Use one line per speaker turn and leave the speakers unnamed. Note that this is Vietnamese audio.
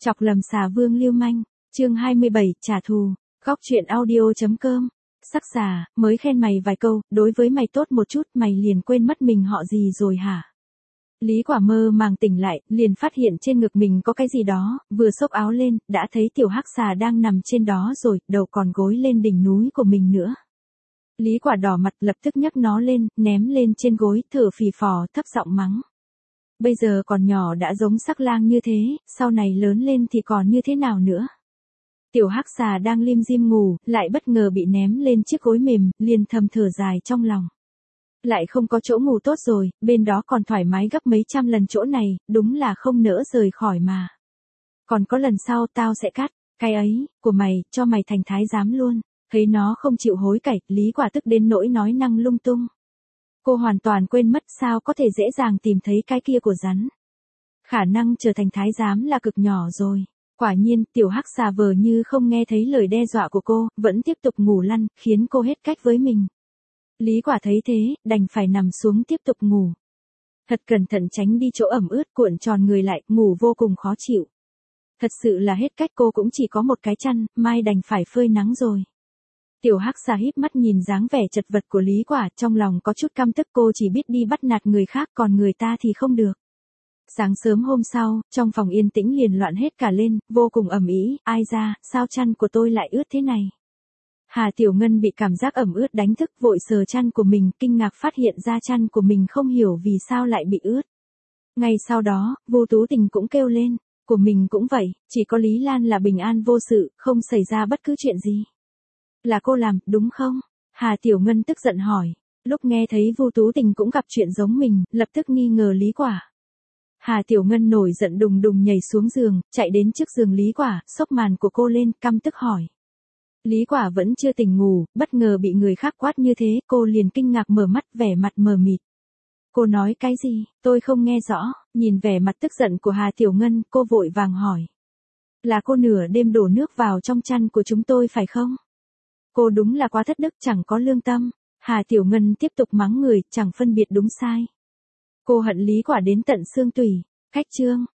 Chọc lầm xà vương lưu manh, chương 27, trả thù, góc truyện audio.com. Sắc xà, mới khen mày vài câu, đối với mày tốt một chút mày liền quên mất mình họ gì rồi hả? Lý Quả mơ màng tỉnh lại, liền phát hiện trên ngực mình có cái gì đó, vừa xốc áo lên, đã thấy tiểu hắc xà đang nằm trên đó rồi, đầu còn gối lên đỉnh núi của mình nữa. Lý Quả đỏ mặt lập tức nhấc nó lên, ném lên trên gối, thở phì phò, thấp giọng mắng. Bây giờ còn nhỏ đã giống sắc lang như thế, sau này lớn lên thì còn như thế nào nữa? Tiểu hắc xà đang lim dim ngủ, lại bất ngờ bị ném lên chiếc gối mềm, liền thầm thở dài trong lòng. Lại không có chỗ ngủ tốt rồi, bên đó còn thoải mái gấp mấy trăm lần chỗ này, đúng là không nỡ rời khỏi mà. Còn có lần sau tao sẽ cắt, cái ấy, của mày, cho mày thành thái giám luôn. Thấy nó không chịu hối cải, Lý Quả tức đến nỗi nói năng lung tung. Cô hoàn toàn quên mất sao có thể dễ dàng tìm thấy cái kia của rắn. Khả năng trở thành thái giám là cực nhỏ rồi. Quả nhiên, tiểu hắc xà vờ như không nghe thấy lời đe dọa của cô, vẫn tiếp tục ngủ lăn, khiến cô hết cách với mình. Lý Quả thấy thế, đành phải nằm xuống tiếp tục ngủ. Thật cẩn thận tránh đi chỗ ẩm ướt, cuộn tròn người lại, ngủ vô cùng khó chịu. Thật sự là hết cách, cô cũng chỉ có một cái chăn, mai đành phải phơi nắng rồi. Tiểu hắc xà híp mắt nhìn dáng vẻ chật vật của Lý Quả, trong lòng có chút căm tức, cô chỉ biết đi bắt nạt người khác còn người ta thì không được. Sáng sớm hôm sau, trong phòng yên tĩnh liền loạn hết cả lên, vô cùng ầm ĩ, ai ra, sao chăn của tôi lại ướt thế này? Hà Tiểu Ngân bị cảm giác ẩm ướt đánh thức, vội sờ chăn của mình, kinh ngạc phát hiện ra chăn của mình không hiểu vì sao lại bị ướt. Ngay sau đó, Vô Tú Tình cũng kêu lên, của mình cũng vậy, chỉ có Lý Lan là bình an vô sự, không xảy ra bất cứ chuyện gì. Là cô làm, đúng không? Hà Tiểu Ngân tức giận hỏi. Lúc nghe thấy Vô Tú Tình cũng gặp chuyện giống mình, lập tức nghi ngờ Lý Quả. Hà Tiểu Ngân nổi giận đùng đùng nhảy xuống giường, chạy đến trước giường Lý Quả, xốc màn của cô lên, căm tức hỏi. Lý Quả vẫn chưa tỉnh ngủ, bất ngờ bị người khác quát như thế, cô liền kinh ngạc mở mắt, vẻ mặt mờ mịt. Cô nói cái gì, tôi không nghe rõ, nhìn vẻ mặt tức giận của Hà Tiểu Ngân, cô vội vàng hỏi. Là cô nửa đêm đổ nước vào trong chăn của chúng tôi phải không? Cô đúng là quá thất đức, chẳng có lương tâm. Hà Tiểu Ngân tiếp tục mắng người, chẳng phân biệt đúng sai. Cô hận Lý Quả đến tận xương tủy. Khách trương,